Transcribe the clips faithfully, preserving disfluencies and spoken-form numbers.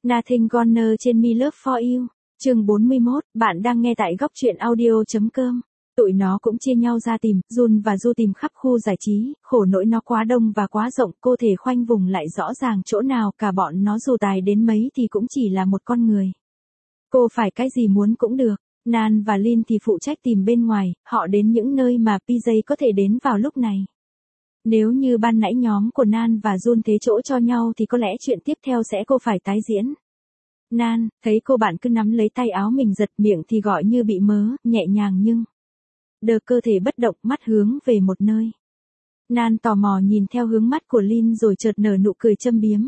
Nothing Gonna Change Me Love For You. Chương bốn mươi mốt, bạn đang nghe tại góc truyện audio.com. Tụi nó cũng chia nhau ra tìm, Jun và Du tìm khắp khu giải trí, khổ nỗi nó quá đông và quá rộng, cô thể khoanh vùng lại rõ ràng chỗ nào, cả bọn nó dù tài đến mấy thì cũng chỉ là một con người. Cô phải cái gì muốn cũng được. Nan và Lin thì phụ trách tìm bên ngoài, họ đến những nơi mà pê gi có thể đến vào lúc này. Nếu như ban nãy nhóm của Nan và Jun thế chỗ cho nhau thì có lẽ chuyện tiếp theo sẽ cô phải tái diễn. Nan, thấy cô bạn cứ nắm lấy tay áo mình giật miệng thì gọi như bị mớ, nhẹ nhàng nhưng đờ cơ thể bất động, mắt hướng về một nơi. Nan tò mò nhìn theo hướng mắt của Lin rồi chợt nở nụ cười châm biếm.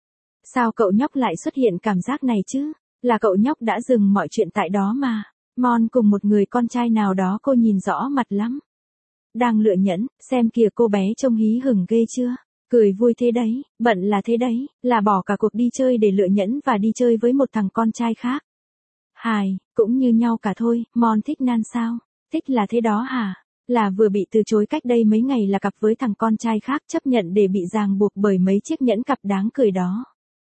Sao cậu nhóc lại xuất hiện cảm giác này chứ? Là cậu nhóc đã dừng mọi chuyện tại đó mà. Mon cùng một người con trai nào đó cô nhìn rõ mặt lắm. Đang lựa nhẫn, xem kìa cô bé trông hí hửng ghê chưa? Cười vui thế đấy, bận là thế đấy, là bỏ cả cuộc đi chơi để lựa nhẫn và đi chơi với một thằng con trai khác. Hài, cũng như nhau cả thôi, Mon thích Nan sao? Thích là thế đó hả? Là vừa bị từ chối cách đây mấy ngày là cặp với thằng con trai khác, chấp nhận để bị ràng buộc bởi mấy chiếc nhẫn cặp đáng cười đó.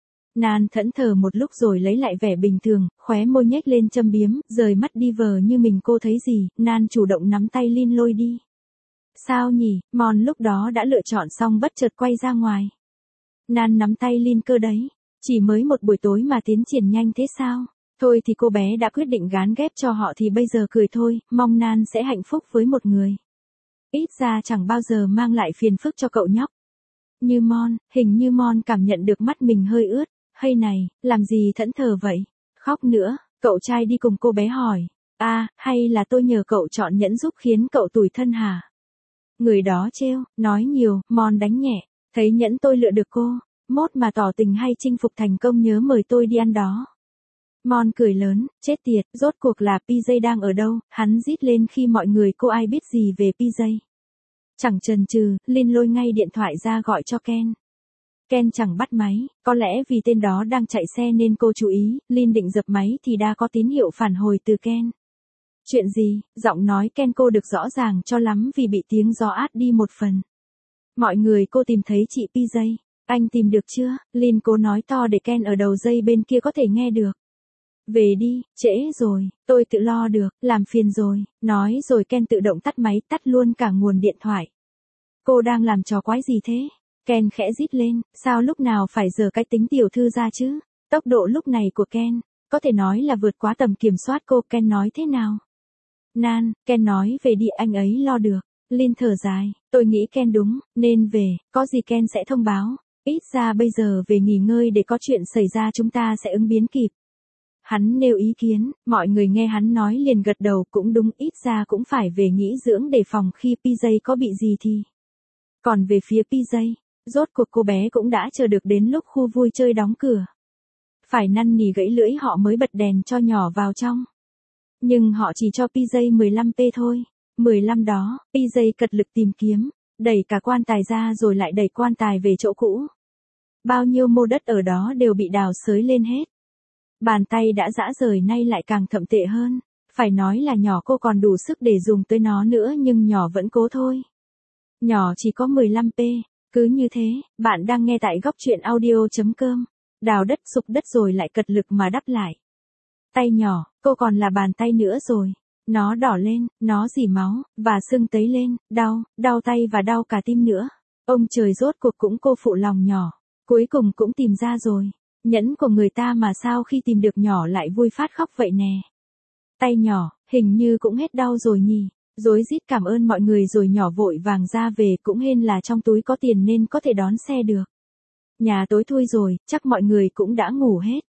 Nan thẫn thờ một lúc rồi lấy lại vẻ bình thường, khóe môi nhếch lên châm biếm, rời mắt đi vờ như mình cô thấy gì, Nan chủ động nắm tay Lin lôi đi. Sao nhỉ, Mon lúc đó đã lựa chọn xong bất chợt quay ra ngoài. Nan nắm tay Lin cơ đấy, chỉ mới một buổi tối mà tiến triển nhanh thế sao? Thôi thì cô bé đã quyết định gán ghép cho họ thì bây giờ cười thôi, mong Nan sẽ hạnh phúc với một người. Ít ra chẳng bao giờ mang lại phiền phức cho cậu nhóc. Như Mon, hình như Mon cảm nhận được mắt mình hơi ướt. Hay này, làm gì thẫn thờ vậy? Khóc nữa, cậu trai đi cùng cô bé hỏi. À, hay là tôi nhờ cậu chọn nhẫn giúp khiến cậu tủi thân hả? Người đó trêu, nói nhiều, Mon đánh nhẹ. Thấy nhẫn tôi lựa được cô, mốt mà tỏ tình hay chinh phục thành công nhớ mời tôi đi ăn đó. Mon cười lớn, chết tiệt, rốt cuộc là pê gi đang ở đâu? Hắn rít lên khi mọi người cô ai biết gì về pê gi. Chẳng chần chừ, Lin lôi ngay điện thoại ra gọi cho Ken. Ken chẳng bắt máy, có lẽ vì tên đó đang chạy xe nên cô chú ý, Lin định dập máy thì đã có tín hiệu phản hồi từ Ken. Chuyện gì? Giọng nói Ken cô được rõ ràng cho lắm vì bị tiếng gió át đi một phần. Mọi người cô tìm thấy chị pê gi. Anh tìm được chưa? Lin cố nói to để Ken ở đầu dây bên kia có thể nghe được. Về đi, trễ rồi, tôi tự lo được, làm phiền rồi. Nói rồi Ken tự động tắt máy, tắt luôn cả nguồn điện thoại. Cô đang làm trò quái gì thế? Ken khẽ rít lên, sao lúc nào phải giở cái tính tiểu thư ra chứ? Tốc độ lúc này của Ken, có thể nói là vượt quá tầm kiểm soát cô. Ken nói thế nào? Nan, Ken nói về đi, anh ấy lo được. Lin thở dài, tôi nghĩ Ken đúng, nên về, có gì Ken sẽ thông báo. Ít ra bây giờ về nghỉ ngơi để có chuyện xảy ra chúng ta sẽ ứng biến kịp. Hắn nêu ý kiến, mọi người nghe hắn nói liền gật đầu, cũng đúng, ít ra cũng phải về nghỉ dưỡng để phòng khi pê gi có bị gì thì. Còn về phía pê gi, rốt cuộc cô bé cũng đã chờ được đến lúc khu vui chơi đóng cửa. Phải năn nỉ gãy lưỡi họ mới bật đèn cho nhỏ vào trong. Nhưng họ chỉ cho pê gi mười lăm p thôi. mười lăm đó, pê gi cật lực tìm kiếm, đẩy cả quan tài ra rồi lại đẩy quan tài về chỗ cũ. Bao nhiêu mô đất ở đó đều bị đào xới lên hết. Bàn tay đã rã rời nay lại càng thậm tệ hơn. Phải nói là nhỏ cô còn đủ sức để dùng tới nó nữa nhưng nhỏ vẫn cố thôi. Nhỏ chỉ có mười lăm p. Cứ như thế, bạn đang nghe tại góc truyện audio.com. Đào đất sụp đất rồi lại cật lực mà đắp lại. Tay nhỏ, cô còn là bàn tay nữa rồi. Nó đỏ lên, nó rỉ máu, và sưng tấy lên, đau, đau tay và đau cả tim nữa. Ông trời rốt cuộc cũng cô phụ lòng nhỏ. Cuối cùng cũng tìm ra rồi. Nhẫn của người ta mà sao khi tìm được nhỏ lại vui phát khóc vậy nè. Tay nhỏ, hình như cũng hết đau rồi nhỉ. Rối rít cảm ơn mọi người rồi nhỏ vội vàng ra về, cũng hên là trong túi có tiền nên có thể đón xe được. Nhà tối thui rồi, chắc mọi người cũng đã ngủ hết.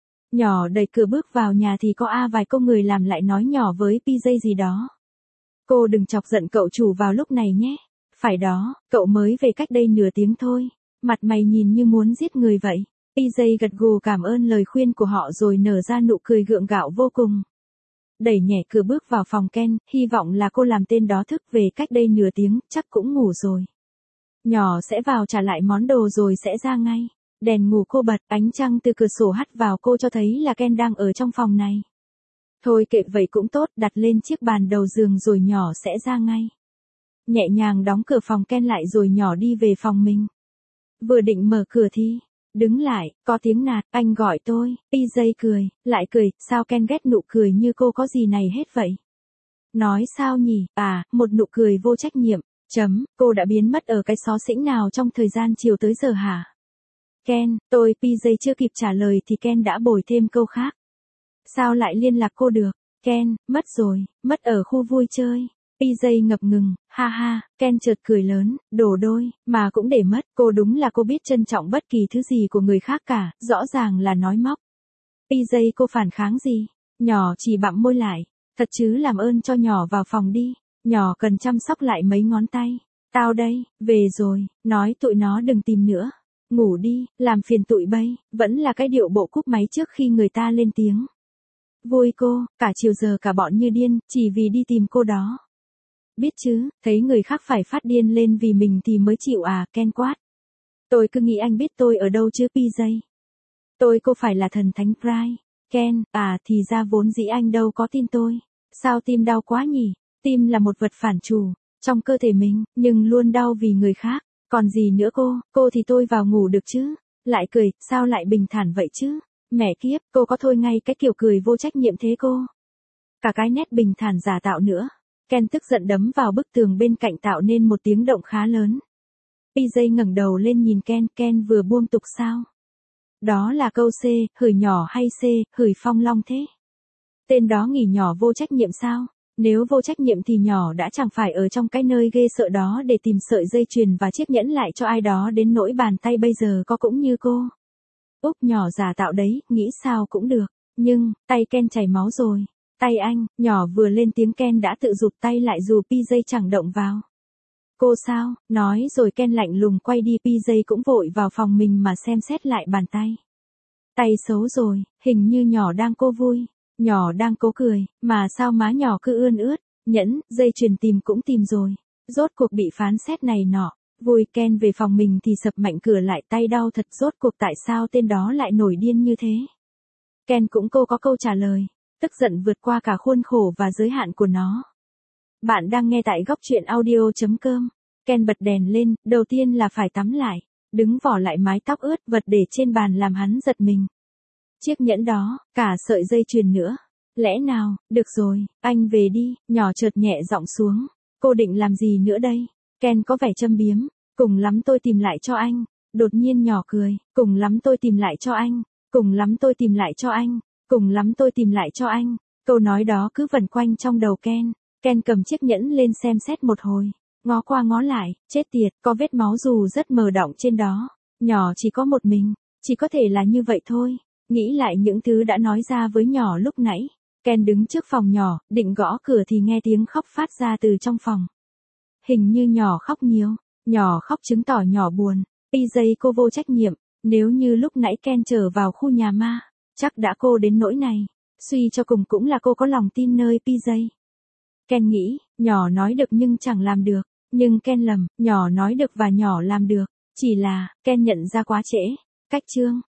Nhỏ đẩy cửa bước vào nhà thì có a vài cô người làm lại nói nhỏ với pê gi gì đó. Cô đừng chọc giận cậu chủ vào lúc này nhé. Phải đó, cậu mới về cách đây nửa tiếng thôi. Mặt mày nhìn như muốn giết người vậy. pê gi gật gù cảm ơn lời khuyên của họ rồi nở ra nụ cười gượng gạo vô cùng. Đẩy nhẹ cửa bước vào phòng Ken, hy vọng là cô làm tên đó thức về cách đây nửa tiếng, chắc cũng ngủ rồi. Nhỏ sẽ vào trả lại món đồ rồi sẽ ra ngay. Đèn ngủ cô bật, ánh trăng từ cửa sổ hắt vào cô cho thấy là Ken đang ở trong phòng này. Thôi kệ vậy cũng tốt, đặt lên chiếc bàn đầu giường rồi nhỏ sẽ ra ngay. Nhẹ nhàng đóng cửa phòng Ken lại rồi nhỏ đi về phòng mình. Vừa định mở cửa thì, Đứng lại, có tiếng nạt, anh gọi tôi, pê gi cười, lại cười, sao Ken ghét nụ cười như cô có gì này hết vậy? Nói sao nhỉ, à, một nụ cười vô trách nhiệm, chấm, cô đã biến mất ở cái xó xỉnh nào trong thời gian chiều tới giờ hả? Ken, tôi, pê gi chưa kịp trả lời thì Ken đã bồi thêm câu khác. Sao lại liên lạc cô được? Ken, mất rồi, mất ở khu vui chơi. pê gi ngập ngừng, ha ha, Ken chợt cười lớn, đổ đôi, mà cũng để mất, cô đúng là cô biết trân trọng bất kỳ thứ gì của người khác cả, rõ ràng là nói móc. pê gi cô phản kháng gì? Nhỏ chỉ bặm môi lại, thật chứ làm ơn cho nhỏ vào phòng đi, nhỏ cần chăm sóc lại mấy ngón tay. Tao đây, về rồi, nói tụi nó đừng tìm nữa. Ngủ đi, làm phiền tụi bay, vẫn là cái điệu bộ cúp máy trước khi người ta lên tiếng. Vui cô, cả chiều giờ cả bọn như điên, chỉ vì đi tìm cô đó. Biết chứ, thấy người khác phải phát điên lên vì mình thì mới chịu à, Ken quát. Tôi cứ nghĩ anh biết tôi ở đâu chứ pê gi. Tôi cô phải là thần thánh Pride. Ken, à thì ra vốn dĩ anh đâu có tin tôi. Sao tim đau quá nhỉ? Tim là một vật phản chủ, trong cơ thể mình, nhưng luôn đau vì người khác. Còn gì nữa cô, cô thì tôi vào ngủ được chứ. Lại cười, sao lại bình thản vậy chứ? Mẹ kiếp, cô có thôi ngay cái kiểu cười vô trách nhiệm thế cô. Cả cái nét bình thản giả tạo nữa. Ken tức giận đấm vào bức tường bên cạnh tạo nên một tiếng động khá lớn. pê gi ngẩng đầu lên nhìn Ken, Ken vừa buông tục sao? Đó là câu C, hửi nhỏ hay C, hửi phong long thế? Tên đó nghỉ nhỏ vô trách nhiệm sao? Nếu vô trách nhiệm thì nhỏ đã chẳng phải ở trong cái nơi ghê sợ đó để tìm sợi dây chuyền và chiếc nhẫn lại cho ai đó đến nỗi bàn tay bây giờ có cũng như cô. Úp nhỏ giả tạo đấy, nghĩ sao cũng được. Nhưng, tay Ken chảy máu rồi. Tay anh, nhỏ vừa lên tiếng Ken đã tự rụt tay lại dù pê gi chẳng động vào. Cô sao, nói rồi Ken lạnh lùng quay đi pê gi cũng vội vào phòng mình mà xem xét lại bàn tay. Tay xấu rồi, hình như nhỏ đang cố vui. Nhỏ đang cố cười, mà sao má nhỏ cứ ươn ướt, nhẫn, dây chuyền tìm cũng tìm rồi. Rốt cuộc bị phán xét này nọ. Vui Ken về phòng mình thì sập mạnh cửa lại tay đau thật rốt cuộc tại sao tên đó lại nổi điên như thế. Ken cũng cô có câu trả lời, tức giận vượt qua cả khuôn khổ và giới hạn của nó. Bạn đang nghe tại góc truyện audio chấm com. Ken bật đèn lên, đầu tiên là phải tắm lại, đứng vỏ lại mái tóc ướt vật để trên bàn làm hắn giật mình. Chiếc nhẫn đó, cả sợi dây chuyền nữa. Lẽ nào, được rồi, anh về đi, nhỏ chợt nhẹ giọng xuống. Cô định làm gì nữa đây? Ken có vẻ châm biếm, cùng lắm tôi tìm lại cho anh. Đột nhiên nhỏ cười, cùng lắm tôi tìm lại cho anh, cùng lắm tôi tìm lại cho anh, cùng lắm tôi tìm lại cho anh. Câu nói đó cứ vần quanh trong đầu Ken. Ken cầm chiếc nhẫn lên xem xét một hồi, ngó qua ngó lại, chết tiệt, có vết máu dù rất mờ đọng trên đó. Nhỏ chỉ có một mình, chỉ có thể là như vậy thôi. Nghĩ lại những thứ đã nói ra với nhỏ lúc nãy, Ken đứng trước phòng nhỏ, định gõ cửa thì nghe tiếng khóc phát ra từ trong phòng. Hình như nhỏ khóc nhiều, nhỏ khóc chứng tỏ nhỏ buồn. pê gi cô vô trách nhiệm, nếu như lúc nãy Ken trở vào khu nhà ma, chắc đã cô đến nỗi này. Suy cho cùng cũng là cô có lòng tin nơi pê gi. Ken nghĩ, nhỏ nói được nhưng chẳng làm được, nhưng Ken lầm, nhỏ nói được và nhỏ làm được, chỉ là, Ken nhận ra quá trễ. Cách chương